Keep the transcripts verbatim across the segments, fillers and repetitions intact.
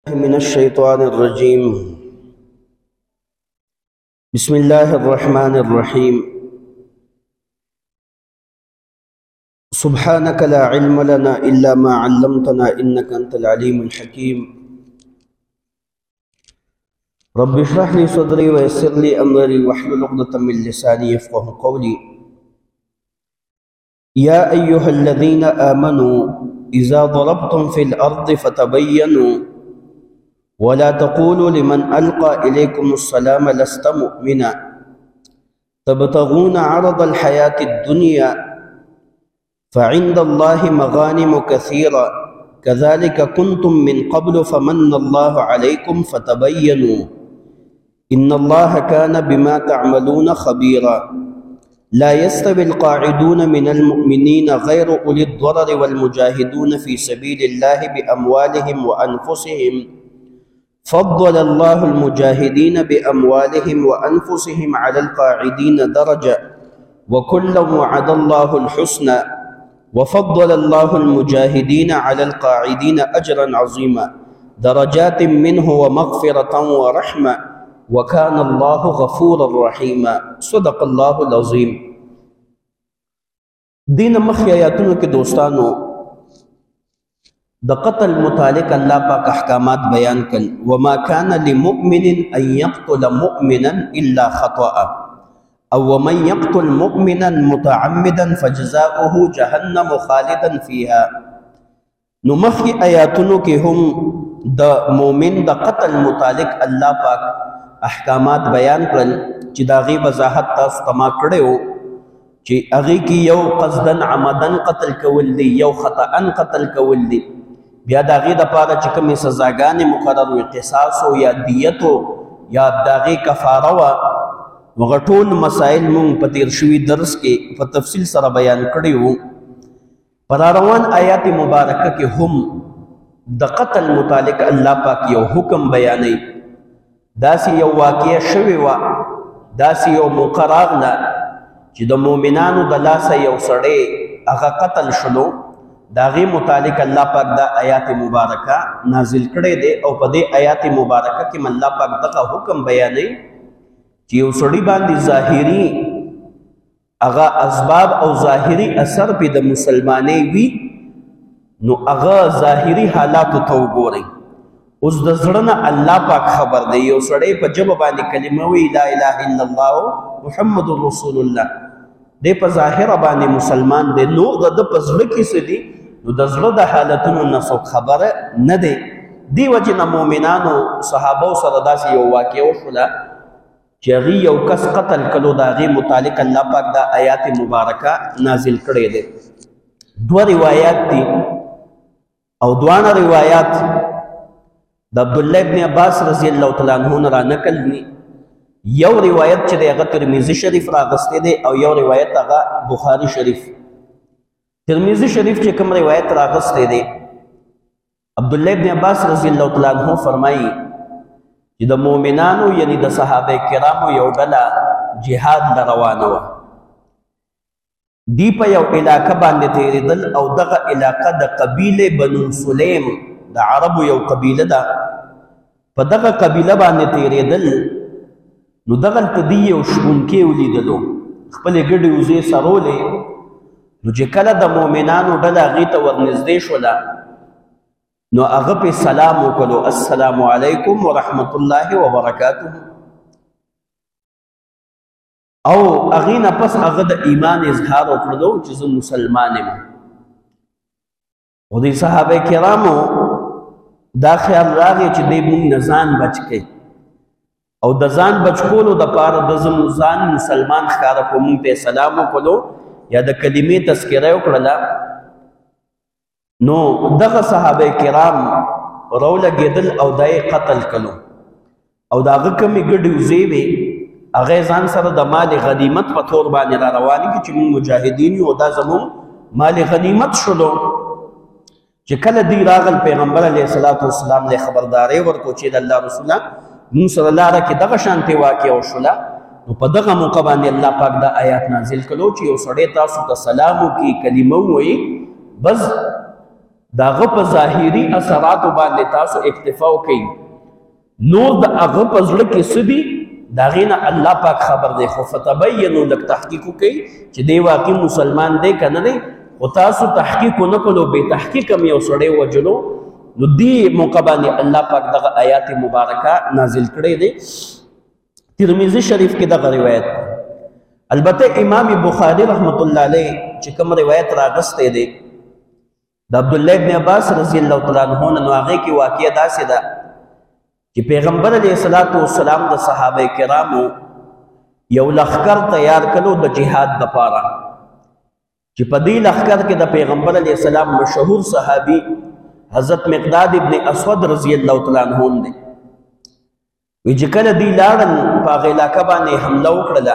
من الشيطان الرجيم. بسم الله الرحمن الرحيم. سبحانك لا علم لنا إلا ما علمتنا إنك أنت العليم الحكيم. رب اشرح لي صدري ويسر لي أمري واحلل عقدة من لساني يفقه قولي. يا أيها الذين آمنوا إذا ضربتم في الأرض فتبينوا ولا تقولوا لمن ألقى إليكم السلام لست مؤمنا تبتغون عرض الحياة الدنيا فعند الله مغانم كثيرة كذلك كنتم من قبل فمن الله عليكم فتبينوا إن الله كان بما تعملون خبيرا. لا يستوي القاعدون من المؤمنين غير أولي الضرر والمجاهدون في سبيل الله بأموالهم وأنفسهم فضل الله المجاهدين بأموالهم وأنفسهم على القاعدين درجة وكلا وعد الله الحسنى وفضل الله المجاهدين على القاعدين أجرا عظيما درجات منه ومغفرة ورحمة وكان الله غفورا رحيما. صدق الله العظيم. دین مخی آیاتونو کے دوستانو د قتل متعلق اللہ پاک احکامات بیان کن. وما كان لمؤمن ان يقتل مؤمنا الا خطأ او ومن يقتل مؤمنا متعمدا فجزاؤه جهنم خالدا فيها. نو مخی آیاتونو کے ہم د مومن د قتل متعلق اللہ پاک احکامات بیان کرن چی دا غیب وضاحت تاس تما کڑیو چی اغی کی یو قصدن عمدن قتل کول دی یو خطأن قتل کول دی بیا دا غی دا پارا چکمی سزاگانی مقرر وی قصاصو یا دیتو یا دا غی کفارو وغطول مسائل مون پتیر شوی درس کے فتفصیل سر بیان کڑیو. پراروان آیات مبارکہ کے ہم دا قتل متعلق اللہ پاک یو حکم بیانی داسی یو واقعہ شوی وا داسی یو مقرارنا چی دا مومنانو دا لاسا یو سڑے اغا قتل شلو داغی متعلق اللہ پاک دا آیات مبارکہ نازل کردے دے او پا دے آیات مبارکہ کی من اللہ پاک دا حکم بیانے چی یو سڑی باندی ظاہری اغا اسباب او ظاہری اثر پی دا مسلمانے وی نو اغا ظاہری حالاتو تو گوریں اس دا زرنا اللہ پاک خبر دے. یو سڑے پا جب بانی کلموی لا الہ الا اللہ محمد رسول اللہ دے پا ظاہر بانی مسلمان دے نو دا دا پا زرکی سے دی نو دا زر دا حالتنو نسو خبر ندے. دی وجہ مومنانو صحابو سردا سی یو واقعو شلا چی اغی یو کس قتل کلو دا اغی متعلق اللہ پاک دا آیات مبارکہ نازل کرے دے. دو روایات دی او دوانا روایات دا عبداللہ ابن عباس رضی اللہ تعالیٰ عنہ را نکل نی. یو روایت چی دے اغا ترمیزی شریف را غستے دے او یو روایت اغا بخاری شریف. ترمیزی شریف چی کم روایت را غستے دے عبداللہ ابن عباس رضی اللہ تعالیٰ عنہ فرمائی چی دا مومنانو یعنی دا صحابہ کرامو یو ڈلا جہاد لروانو دی پا یو علاقہ باندے تیری دل او دغا علاقہ دا قبیل بنو سلیم دا عربو یو قبیلہ دا پا دغا قبیلہ باندے تیرے دل نو دغل تدی و شپونکے ولی دلو خپل گڑی وزے سرولے نو جکل دا مومنانو ڈلا غیتا ورنزدے شولا نو اغپ سلامو کلو السلام علیکم ورحمت اللہ وبرکاتہ او اغینا پس اغد ایمان اظہار اکردو چیز مسلمانے میں. و دی صحابہ کرامو دا خیال راغی چی دے مون نزان بچ کے او دا زان بچ کولو دا پار دا زموزان مسلمان خکارا کو مون تے سلامو کلو یا دا کلمی تذکرہ اکرلا نو دغا صحابہ کرام رو لگی دل او دای قتل کلو او دا غکمی گڑیو زیوے اغیزان سر دا مال غنیمت پا طور بانی را روانی کی چی مون مجاہدینی او دا زمون مال غنیمت شلو چی کل دی راغل پیغمبر علیہ السلام لے خبردارے ورکو چید اللہ رسولہ موسیٰ اللہ را کی دغا شانتے واقع شلا نو پا دغا موقع بانی اللہ پاک دا آیات نازل کلو چی او سڑے تاسو تا سلامو کی کلمو ہوئی بز داغه په ظاهري اثراتو باندې تاسو اکتفا وکئ، نور د هغه په زړه کې څه دي د هغې نه الله پاک خبر دی. خو فتبینو لږ تحقیق وکئ چې دی واقعي مسلمان دی که نه دی. خو تاسو تحقیق ونه کړو، بې تحقیق هم یو سړی وجلو، نو دې موقع باندې الله پاک دغه آیات مبارکه نازل کړی دی. ترمذي شریف کې دغه روایت، البته امام بخاری رحمت الله علیه چې کوم روایت راغستی دی د عبدالله ابن عباس رضی الله تعالی عنه نه، نو هغې کې واقعه داسې ده چې پیغمبر علیه الصلاة والسلام د صحابه کرامو یو لښکر تیار کړو د جهاد دپاره، چې په دې لښکر کې د پیغمبر علیه السلام مشهور صحابي حضرت مقداد ابن اسود رضی الله تعالی عنه دی. وی چې کله دوی لاړل په هغه علاقه باندې حمله وکړله،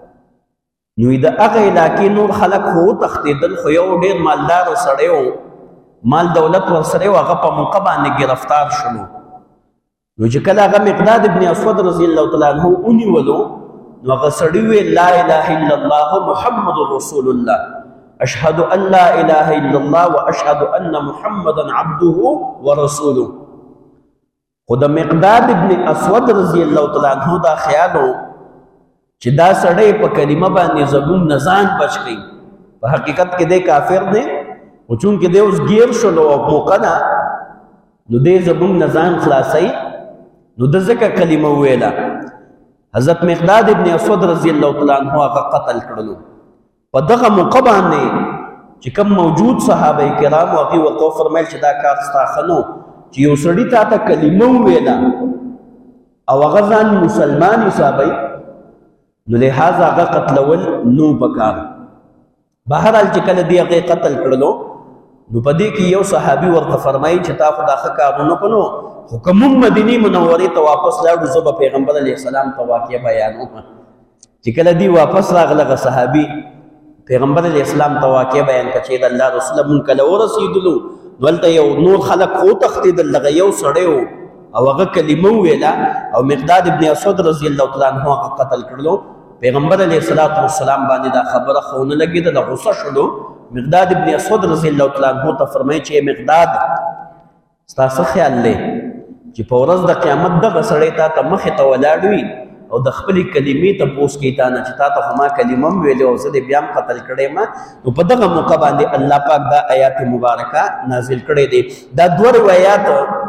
نو د هغه علاقې نور خلک خو وتښتېدل، خو یو ډېر مالداره سړی و، مال دولت ورسره و، هغه په موقع باندې ګرفتار شلو. نو چې کله هغه مقداد ابن اسود رضی الله تعالی عنه ونیولو، نو هغه سړي ویل لا اله الا الله محمد رسول الله، اشهد ان لا اله الا الله واشهد ان محمدا عبده ورسوله. خو د مقداد ابن اسود رضی الله تعالی عنه دا خیال و چې دا سړی په کلمه باندې زموږ نه ځان بچ کړي، په حقیقت کې دی کافر دی، خو چونکې دی اوس ګیر شلو او موقع ده، نو دی زموږ نه ځان خلاصوي، نو د ځکه کلمه وویله. حضرت مقداد ابن اسود رضی الله تعالی عنه هغه قتل کړلو. په دغه موقع باندې چې کوم موجود صحابه کرام هغوی ورته وفرمیل چې دا کار ستا ښه نو چې یو سړي تا ته کلمه وویله او هغه ځان مسلمان حسابوي، نو لحاظ هغه قتلول نو پکار. بهرحال چې کله دې هغې قتل کړلو، نو په دې کې یو صحابي ورته فرمایي چې تا خو دا ښه کارونه کړو، خو که موږ مدینې منورې ته واپس لاړو زه به پیغمبر علیه السلام ته واقعه بیانوم. چې کله دی واپس راغله هغه صحابي پیغمبر علیه السلام ته واقعه بیان کړه چې د الله رسوله مونږ کله ورسېدلو، نو هلته یو نور خلک خو وتښتېدل، دغه یو سړی و او هغه کلمه وویله او مقداد ابن اسود رضی الله تعالی عنه هغه قتل کړلو. پیغمبر علیه الصلاة والسلام باندې دا خبره خو ونه لګېده، غصه شلو. مقداد ابن اسود رضی الله تعالی عنه ته فرمایي چې مقداد ستا څه خیال دی چې په ورځ د قیامت دغه سړی تا ته مخې ته ولاړ وي او د خپلې کلمې تپوس کوي تا نه چې تا ته خو ما کلمه م ویلې او زه دې بیا هم قتل کړی یم. نو په دغه موقع باندې الله پاک دا آیات مبارکه نازل کړی دی. دا دوه روایات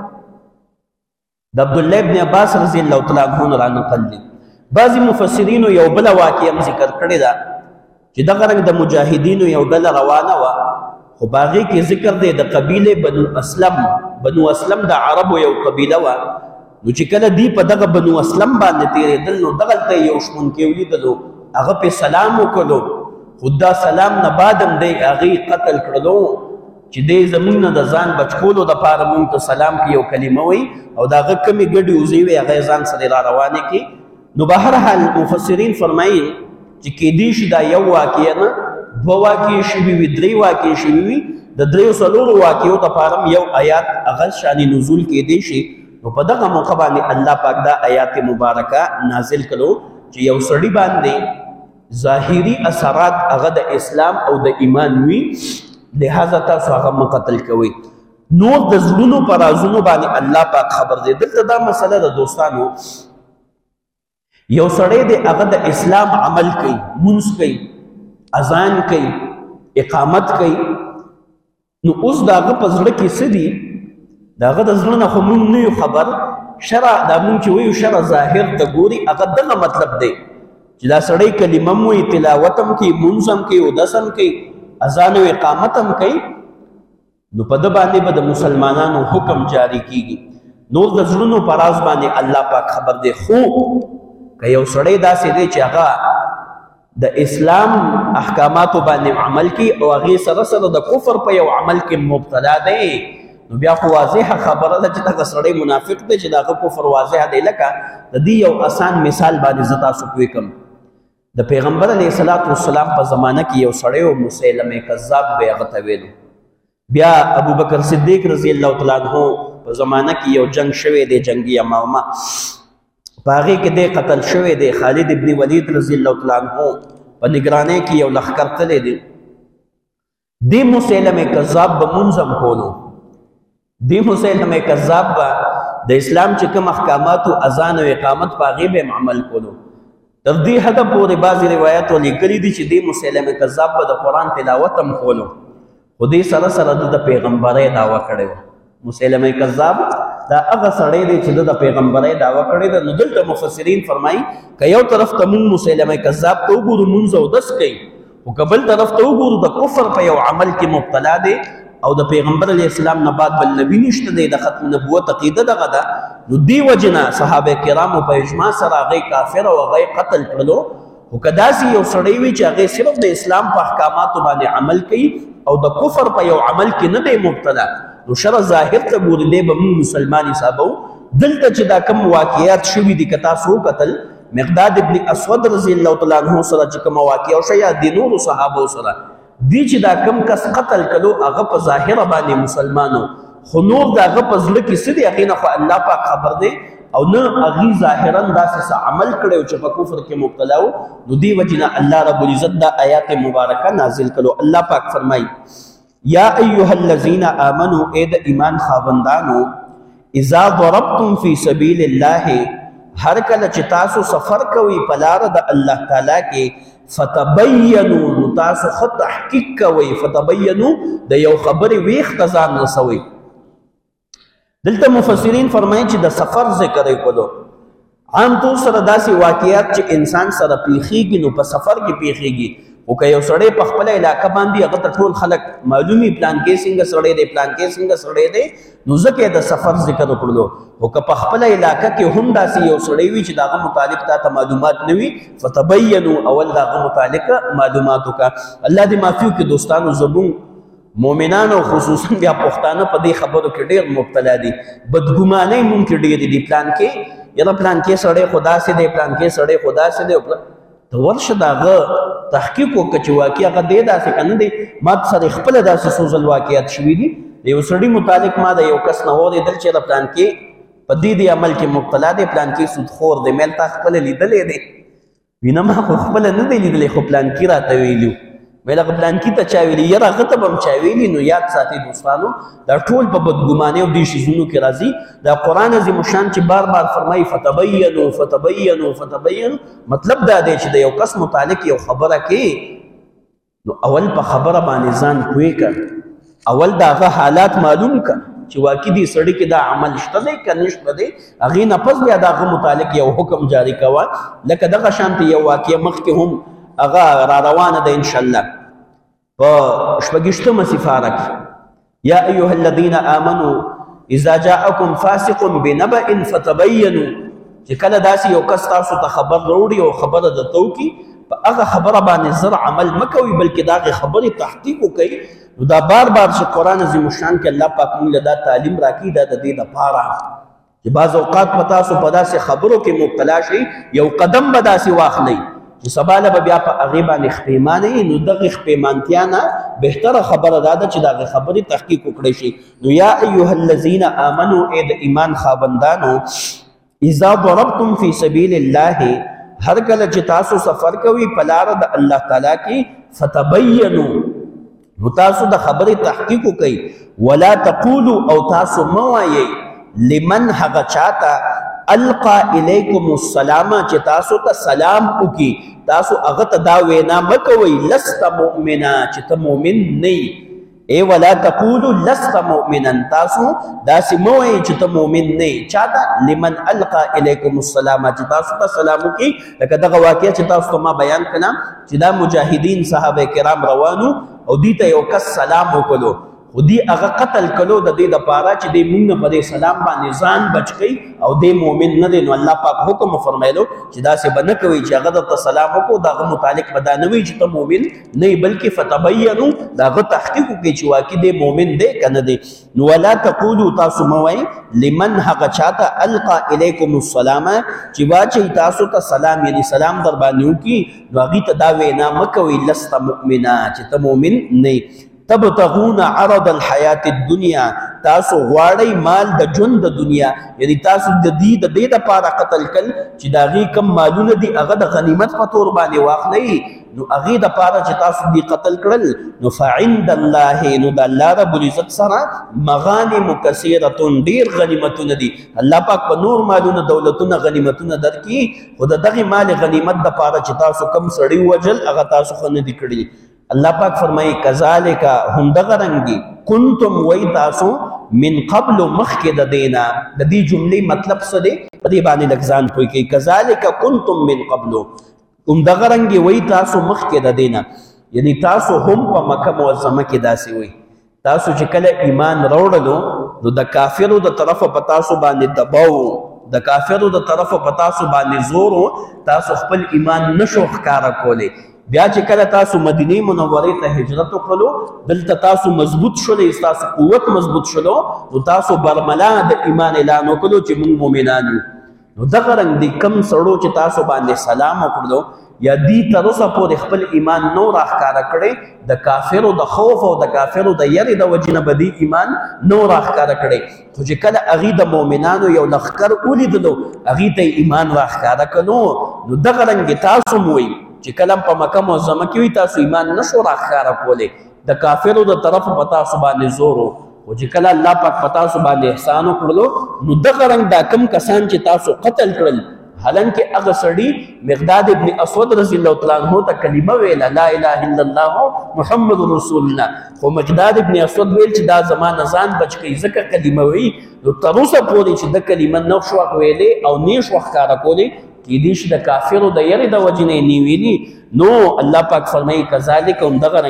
د عبدالله ابن عباس رضی الله تعالی عنه نه رانقل دي. بعضې مفسرینو یو بله واقعه هم ذکر کړې ده چې دغه رنګ د مجاهدینو یو ډله روانه وه، خو په هغې کې ذکر دی د قبیلې بنو اسلم. بنو اسلم د عربو یو قبیله وه، نو چې کله دی په دغه بنو اسلم باندې تېرېدل، نو دغلته یو شپونکی ولیدلو، هغه پې سلام وکړلو، خو دا سلام نه بعد هم دی هغې قتل کړلو چې دی زمونږ نه د ځان بچ کولو دپاره مونږ ته سلام کې یو کلمه وی او د هغه کمې ګډې وزې وې هغه یې ځان سره را روانې کړي. نو به هر حال مفسرین فرمایي چې کیدای شي دا یو واقعه نه دوه واقعې شوي وي، درې واقعې شوي وي، د دریو څلورو واقعو دپاره هم یو آیات هغه شان نزول کیدای شي. نو په دغه موقع باندې الله پاک دا آیات مبارکه نازل کړو چې یو سړي باندې ظاهري اثرات هغه د اسلام او د ایمان وي، لہذا تاسو هغه مه قتل کوئ. نور د زړونو په رازونو باندې الله پاک خبر دی. دلته دا مسله د دوستانو، یو سړی دی هغه د اسلام عمل کوي، مونځ کوي، اذان کوي، اقامت کوي، نو اوس د هغه په زړه کې څه دي د هغه د زړه نه خو مونږ نه یو خبر. شرع دا مونږ چې وایو شرع ظاهر ته ګوري، هغه دغه مطلب دی چې دا سړی کلمه هم وایي، تلاوت هم کوي، مونځ هم کوي، اودس هم کوي، اذان او اقامت هم کوي، نو په ده باندې به د مسلمانانو حکم جاری کیږي. نور د زړونو په راز باندې الله پاک خبر دی. خو که یو سړی داسې دی چې هغه د اسلام احکاماتو باندې عمل کوي او هغې سره سره د کفر په یو عمل کې مبتلا دی، نو بیا خو واضحه خبره ده چې دغه سړی منافق دی، چې د هغه کفر واضح دی. لکه د دې یو اسان مثال باندې زه تاسو پوه کړم. د پیغمبر علیه الصلاة والسلام په زمانه کې یو سړی و، مسیلمه کذاب به یې هغه ته ویلو. بیا ابو بکر صدیق رضی الله تعالی عنه په زمانه کې یو جنگ شوی دی، جنگي یمامه، په هغې کې دی قتل شوی دی. خالد ابن ولید رضی الله تعالی عنه په نگرانۍ کې یو لښکر تللی دی. دې مسیلمه کذاب به مونځ هم کولو، دی مسیلمه کذاب با د اسلام چې کوم احکامات او اذان او اقامت په هغې به عمل کولو. تر دې حده پورې بعضې روایاتو لیکلي دي چې دی مسیلمه کذاب به د قرآن تلاوت هم کولو، خو دې سره سره د پیغمبرۍ دعوه کړې وه. مسیلمه کذاب دا هغه سړی دی چې د پیغمبرۍ دعوه کړې ده. نو دلته مفسرین فرمایي که یو طرف ته مونږ مسیلمه کذاب ته وګورو مونځ اودس کوي، خو که بل طرف ته وګورو د کفر په یو عمل کې مبتلا دی او د پیغمبر علیه السلام نه بعد بل نبي نشته دی، د ختم نبوت عقیده دغه ده، نو دې وجې نه صحابه کرامو په اجماع سره هغې کافر او هغې قتل کړلو. خو که داسې یو سړی وي چې هغې صرف د اسلام په احکاماتو باندې عمل کوي او د کفر په یو عمل کې نه دی مبتلا، نو شرع ظاهر ته ګوري دی به موږ مسلمان حسابو. دلته چې دا کم واقعیات شوي دي که تاسو وکتل مقداد ابن اسود رضی الله تعالی عنه سره چې کومه واقعه وشوه یا د نورو صحابو سره، دی چې دا کم کس قتل کړو هغه په ظاهره باندې مسلمانو، خو نور د هغه په زړه کې څه دي هغې نه خو الله پاک خبر دی او نه هغې ظاهرا داسې څه عمل کړی چې په کفر کې مبتلا و. نو دې وجې نه الله رب العزت دا آیات مبارکه نازل کړو. الله پاک فرمایي یا ایها الذین آمنوا اے د ایمان خاوندانو اذا ضربتم فی سبیل الله هر کله چې تاسو سفر کوئ په لاره د الله تعالی کې فتبینوا نو تاسو ښه تحقیق کوئ. فتبینوا د یو خبرې ویښته ځان رسوئ. دلته مفسرین فرمایي چې د سفر ذکر یې کولو. عام طور سره داسې واقعیات چې انسان سره پیښیږي نو په سفر کې پیښیږي، خو که یو سړی په خپله علاقه باندې هغه ته ټول خلک معلومي پلان کې څنګه سړی دی پلان کې څنګه سړی دی، نو ځکه یې د سفر ذکر وکړلو. خو که په خپله علاقه کې هم داسې یو سړی وي چې د هغه متعلق تا ته معلومات نه وي فتبینو اول د هغه متعلق معلومات وکړه. الله دې معافي وکړي دوستانو، زموږ مؤمنانو خصوصا بیا پښتانه په دې خبرو کې ډېر مبتلا دي. بدګمانۍ مونږ کې ډېرې دي، پلان کې یاره پلان کې سړی خو داسې دی، پلان کې سړی خو داسې دی. ته ورشه د هغه تحقیق وکړه چې واقع هغه دی داسې که نه دی. ما سره خپله داسې څو ځل واقعیات شوي دي. د یو سړي متعلق ما د یو کس نه واورېدل چې د پلان کې په دې دې عمل کې مبتلا دی، پلان کې سودخور دی. مې تا خپله لیدلی دی؟ وینه ما خو خپله نه دی لیدلی، خو پلان کې راته ویلي. ویل هغه پلان کې ته چا ویلي؟ یاره هغه ته به هم چا ویلي. نو یاد ساتئ دوستانو دا ټول په بدګمانۍ او دې شیزونو کې راځي. دا قرآن عظیم الشان چې بار بار فرمایي فتبینو فتبینو فتبینو، مطلب دا دی چې د یو کس متعلق یو خبره کې نو اول په خبره باندې ځان پوه کړه، اول د هغه حالات معلوم کړه چې واقع دې سړي کې دا عمل شته دی که نشته دی. هغې نه پس بیا د هغه متعلق یو حکم جاري کوه. لکه دغه شانته یو واقعه مخکې هم هغه را روانه ده انشاءالله په شپږویشتمه سپاره کې یا ایها الذین آمنوا اذا جاءکم فاسق بنبأ فتبینوا، چې کله داسې یو کس تاسو ته خبر راوړي او خبره درته وکړي په هغه خبره باندې زر عمل مه کوئ بلکې د هغې خبرې تحقیق وکئ. نو دا بار بار چې قرآن عظیم الشان کې الله پاک موږ له دا تعلیم راکړي دا د دې لپاره چې بعض اوقات په تاسو په داسې خبرو کې مبتلا شئ یو قدم به داسې واخلئ چې سبا له به بیا په هغې باندې خپیمانه یي. نو دغې خپیمانتیا نه بهتره خبره دا ده چې د هغې خبرې تحقیق وکړی شي. نو یا ایها الذین آمنو ای د ایمان خاوندانو اذا ضربتم فی سبیل الله هر کله چې تاسو سفر کوئ په لاره د الله تعالی کې فتبینو نو تاسو د خبرې تحقیق وکئ. ولا تقولوا او تاسو مه وایئ لمن هغه چاته القا الیکم السلام چې تاسو ته سلام وکي، تاسو هغه ته دا وینا مه کوئ لست مؤمنا چې ته مؤمن نه یې. ای ولا تقولوا لست مؤمنا، تاسو داسې مه وایئ چې ته مؤمن نه یې. چاته؟ لمن القا الیکم السلام چې تاسو ته سلام وکي. لکه دغه واقعه چې تاسو ته ما بیان کړه چې دا مجاهدین صحابه کرام روانو او دوی ته یو کس سلام وکړو، خو دی هغه قتل کلو د دې دپاره چې دی مونږ نه په دې سلام باندې ځان بچ کوي او دی مؤمن نه دی. نو الله پاک حکم فرمایلو چې داسې به نه کوئ چې هغه درته سلام وکړو د هغه متعلق به دا نه وي چې ته مؤمن نه یې بلکې فتبینو د هغه تحقیق وکړئ چې واقع دی مؤمن دی که نه دی. نو ولا تقولو تاسو مه وایئ لمن هغه چاته القا الیکم السلام چې واچوي تاسو ته سلام یعنې سلام در باندې وکړي، نو هغې ته دا وینا مه کوئ لست مؤمنا چې ته مؤمن نه یې. تبتغون عرض الحیات الدنیا تاسو غواړئ مال د ژوند د دنیا یعنی تاسو د دې د دې دپاره قتل کړل چې د هغې کم مالونه دي هغه د غنیمت په طور باندې واخلئ نو هغې دپاره چې تاسو دې قتل کړل نو فعند الله نو د الله رب العزت سره مغانم کثیرتون ډېر غنیمتونه دي الله پاک په نور مالونه دولتونه غنیمتونه درکړي خو د دغې مال غنیمت دپاره چې تاسو کم سړي ووژل هغه تاسو ښه نه دي کړي اللہ پاک فرمائی کذالک هم دغه رنګي کنتم وای تاسو من قبل مخکې د دینا د دې جملې مطلب څه دی په دې باندې لږ ځان پوه کړئ کذالک کنتم من قبل هم دغه رنګي وای تاسو مخکې د دینا یعنی تاسو هم په مکه معظمه کې داسې وای تاسو چې کله ایمان راوړلو نو د کافرو د طرفه په تاسو باندې دباو د کافرو د طرفه په تاسو باندې زور تاسو خپل ایمان نشو ښکاره کولی بیا چې کله تاسو مدینه منورې ته هجرت وکړلو دلته تاسو مضبوط شولې ستاسو قوت مضبوط شولو نو تاسو برملا د ایمان اعلان وکړو چې موږ مؤمنان یو نو دغه رنګ د کم سړو چې تاسو باندې سلام وکړلو یا دې تر اوسه پورې خپل ایمان نو راښکاره کړی د کافرو د خوف او د کافرو د یرې د وجې نه به دې ایمان نو راښکاره کړی خو چې کله هغې د مؤمنانو یو لښکر ولیدلو هغې ته ایمان راښکاره کړو نو دغه رنګې تاسو م وایي چې کلم په مکه معظمه کې وي تاسو ایمان نشو راښکاره کولی د کافرو د طرف په تاسو باندې زور و خو چې کله الله پاک په تاسو باندې احسان وکړلو نو دغه رنګ دا کم کسان چې تاسو قتل کړل حالانکه هغه سړي مقداد ابن اسود رضی الله تعالی عنه ته کلمه ویله لا اله الا الله محمد رسول الله خو مقداد ابن اسود ویل چې دا زما نه ځان بچ کوي ځکه کلمه وی نو تر اوسه پورې چې د کلمه نه شو ویلې او نه شو ښکاره کولی کیدای شي د کافرو د یرې د وجې نه یې ویلي نو الله پاک فرمایي کذالک هم دغه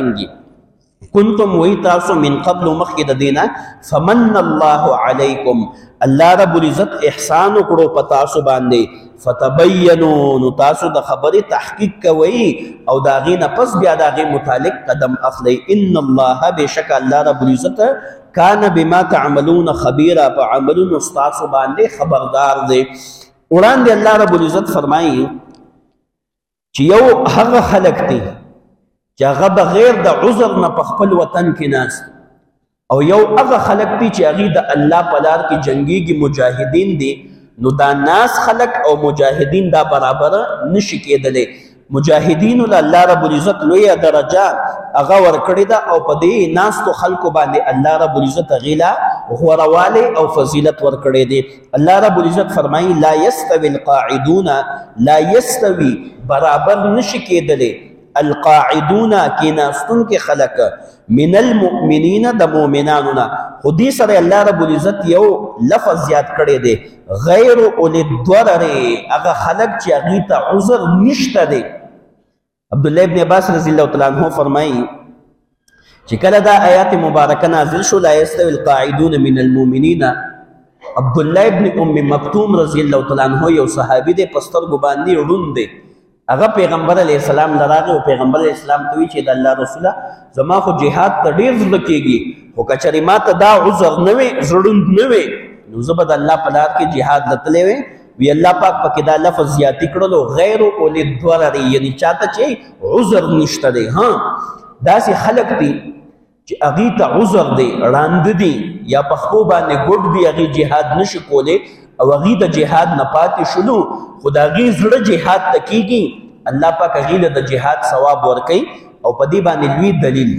رنګي کنتم وی تاسو من قبل مخکې د دینا فمن الله علیکم الله رب العزت احسان وکړو په تاسو باندې فتبینوا نو تاسو د خبرې تحقیق کوئ او د هغې نه پس بیا د هغې متعلق قدم اخلئ ان الله بېشکه الله رب العزت کان بما تعملون خبیره په عملونو ستاسو باندې خبردار دی وړاندې الله رب العزت فرمایي چې یو هغه خلک دي چې هغه بغیر د عذر نه په خپل وطن کې ناست او یو هغه خلک دي چې هغې د الله په لار کې جنګیږي مجاهدین دي نو دا ناس خلک او مجاهدین دا برابر نشي کېدلی مجاهدینو له الله رب العزت لویه درجه هغه ورکړې ده او په دې ناستو خلکو باندې الله رب العزت هغې له غوروالی او فضیلت ورکړی دی الله رب العزت فرمایي لا یستوي القاعدون لا یستوي برابر نشي کېدلی القاعدون کېناستونکي خلک من المؤمنین د مؤمنانو نه خو دې سره الله رب العزت یو لفظ زیات کړی دی غیر اولی الضرر هغه خلک چې هغې ته عذر نشته دی عبدالله ابن عباس رضی الله تعالی عنه فرمایي چې کله دا آیات مبارکه نازل شو لا یستوی القاعدون من المؤمنین عبدالله ابن ام مکتوم رضی الله تعالی عنه یو صحابي دی په سترګو باندې ړوند دی هغه پیغمبر علیه السلام له راغی او پیغمبر علیه السلام ته وایي چې د الله رسوله زما خو جهاد ته ډېر زړه کېږي خو که چېرې ما ته دا عذر نه وی زړوند نه وی نو زه به د الله په لار کې جهاد له تللی وی وی الله پاک پکې دا لفظ زیاتي کړلو غیر اولی الضرر یعنی چاته چې عذر نشته دی ها داسې خلک دي چې هغې ته عذر دی ړانده دي یا په خپو باندې ګوډ دي هغې جهاد نشي کولی او هغې د جهاد نه پاتې شلو خو د هغې زړه جهاد ته کېږي الله پاک هغې له د جهاد ثواب ورکوي او په دې باندې لوی دلیل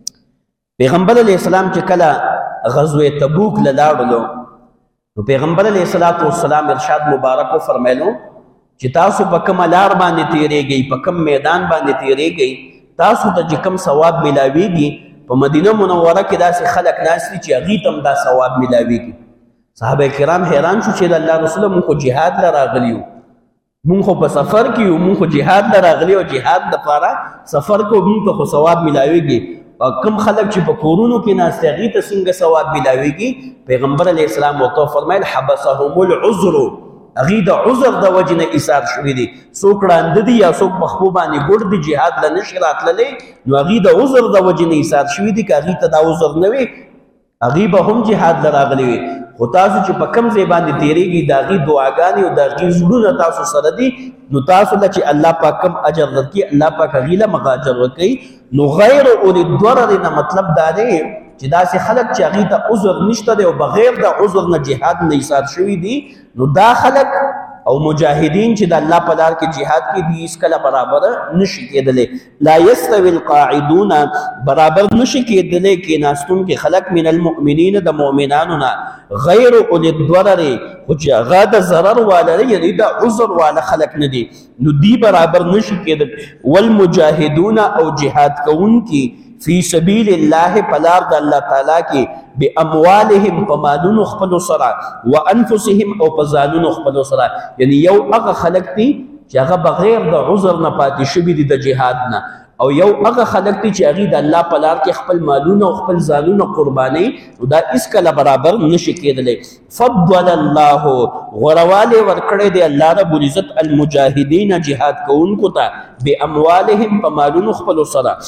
پیغمبر علیه السلام چې کله غزوه تبوک له لاړلو نو پیغمبر علیه الصلاة والسلام ارشاد مبارک وفرمیلو چې تاسو په کومه لار باندې تیریږئ په کوم میدان باندې تیریږئ تاسو ته چې کوم ثواب میلاویږي په مدینه منوره کې داسې خلک ناست دي چې هغې ته هم دا ثواب میلاویږي صحابه کرام حیران شو چې د الله رسوله مونږ خو جهاد له راغلي یو مونږ خو په سفر کې یو مونږ خو جهاد له راغلي او جهاد دپاره سفر کو مونږ ته خو ثواب میلاویږي کم خلک چې په کورونو کې ناست دي هغې ته څنګه ثواب میلاویږي پیغمبر علیه السلام ورته وفرمیل حبسهم العذر هغې د عذر د وجې نه ایثار شوي دي څوک ړانده دي یا څوک په خپو باندې ګوډ دي جهاد له نشي راتللی نو هغې د عذر د وجې نه ایثار شوي دي که هغې ته دا عذر نه وي هغوی به هم جهاد له راغلي وي، خو تاسو چې په کوم ځای باندې تېرېږئ د هغې دعاګانې او د هغې زړونه تاسو سره دي، نو تاسو له چې الله پاک کم اجر درکړي، الله پاک هغې له مغه اجر ورکوي. نو غیر اولی الضرر نه مطلب دا دی چې داسې خلک چې هغې ته عذر نشته دی او بغیر د عذر نه جهاد نه ایثار شوي دي، نو دا خلک او مجاهدین چې د الله په لار کې جهاد کې دي هیڅکله برابر نشي کېدلی. لا یستوي القاعدون برابر نشي کېدلی کېناستونکي خلک من المؤمنین د مؤمنانو نه غیر اولی الضرر، خو چې هغه د ضرر والا دی یعنې د عذر والا خلک نه دي، نو دی برابر نشي کېدلی. والمجاهدون او جهاد کوونکي فی سبیل الله پلار د الله تعالی کې باموالهم په مالونو خپلو سره وانفسهم او په ځانونو خپلو سره، یعنی یو هغه خلک دي چې هغه بغیر د عذر نه پاتې شوي دي د جهاد نه، او یو هغه خلک دي چې هغې د الله په لار کې خپل مالونه او خپل ځانونه قربانوي، نو دا هېڅکله برابر نشي کېدلی. فضل الله غوروالی ورکړی دی الله رب العزت المجاهدین جهاد کوونکو ته باموالهم په مالونو خپلو سره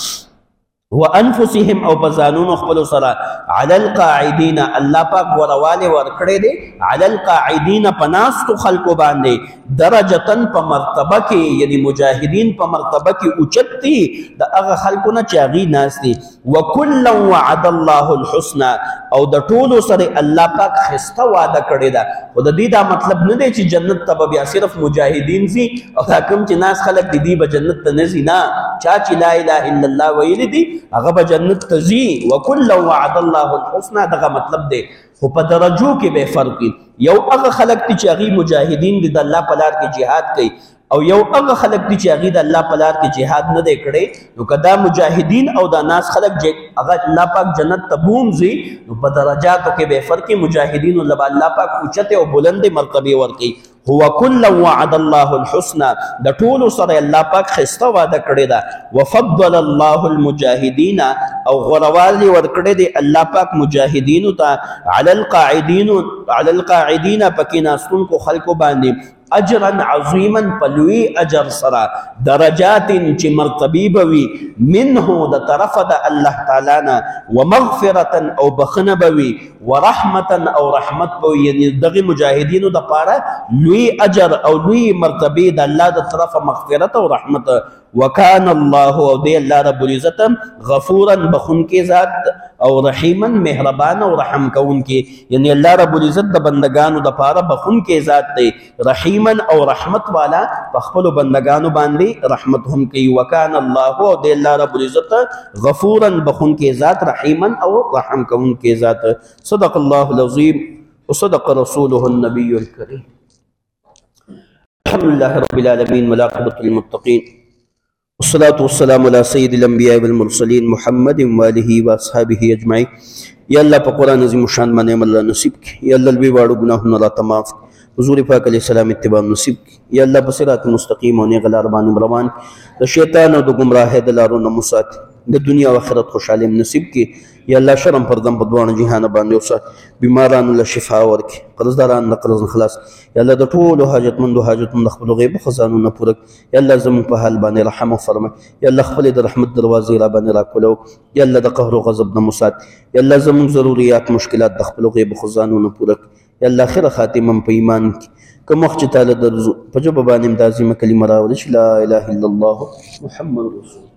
وانفسهم او بزانونو خپلو سره علی القاعدین، الله پاک غوروالی ورکړی دی علی القاعدین په ناستو خلکو باندې درجتن په مرتبه کې، یعنی مجاهدین په مرتبه کې اوچت دي د هغه خلکو نه چې هغې ناست دي. وکلا وعد الله الحسنى او د ټولو سره الله پاک ښایسته واده کړې ده، خو د دې دا مطلب نه دی چې جنت ته به بیا صرف مجاهدین ځي او دا کوم چې ناست خلک دي دی به جنت ته نه ځي، نه، چا چې لا اله الا الله ویلی دي هغه به جنت ته ځي. وکلا وعد الله الحسنى دغه مطلب دی، خو په درجو کې به فرق وي. یو هغه خلک دي چې هغې مجاهدین دي د الله په لار کې جهاد کوي، او یو هغه خلک دي چې هغې د الله په لار کې جهاد نه دی کړی، نو که دا مجاهدین او دا ناس خلک هغه الله پاک جنت ته بوم ځي، نو په درجاتو کې به فرق وي. مجاهدینو له به الله پاک اوچتې او بلندې مرتبې ورکوي. هو کلا وعد الله الحسنى د ټولو سره الله پاک ښایسته واده کړې ده. وفضل الله المجاهدین او غوروالی ورکړی دی الله پاک مجاهدینو ته علی القاعدین علی القاعدین پکې ناستونکو خلکو باندې اجرا عظیما پلوی اجر سره درجات چې مرتبی بوي منه د طرف د الله تعالی نه ومغفرتا او بخنه بوي ورحمتا او رحمت بوي، یعنی دغه مجاهدینو د پاره لوی اجر او لوی مرتبه د الله د طرف مغفرت او رحمت. وکان الله او دی الله رب العزت غفورا بخونکی ذات او رحیما مهربان او رحم کونکی، یعنی الله رب العزت د بندگانو د پاره بخونکی ذات دی، رحیما او رحمت والا په خپلو بندگانو باندې رحمت هم کوي. وکان الله او دی الله رب العزت غفورا بخونکی ذات رحیما او رحم کونکی ذات. صدق الله العظیم وصدق رسوله النبي الكريم. الحمد لله رب العالمين والعاقبة للمتقين والصلاة والسلام على سيد الأنبياء والمرسلين محمد وآله وأصحابه أجمعين. یا الله په قرآن عظیم شان باندې عمل الله نصیب کړي، یا الله لوی واړو ګناهونه راته معاف کړي، حضور پاک علیه السلام اتباع نصیب کړي، یا الله په صراط مستقیم او نیغه لار باندې روان کړي، د شیطان او د ګمراهۍ د لارو نه مو ساتي، د دنیا او آخرت خوشحالي نصیب کړي. یا الله شرم پردم په دواړو جهان باندې وساتي، بیمارانو له شفا ورکړي، قرضداران له قرض نه خلاص. یا الله د ټولو حاجتمندو حاجتونه د خپلو غیبو خزانونه پوره کړي. یا الله زموږ په حال باندې رحم وفرمایي، یا الله خپلې د رحمت دروازې را باندې راکولو، یا الله د قهر او غضب نه مو ساتي. یا الله زموږ ضروریات مشکلات د خپلو غیبو خزانونه پوره کړي. یا الله خیره خاتمه په ایمان کړي. که مخ چې تعالی درځو په ژبه باندې هم د عظیمه کلمه راوړي چې لا اله الا الله محمد رسول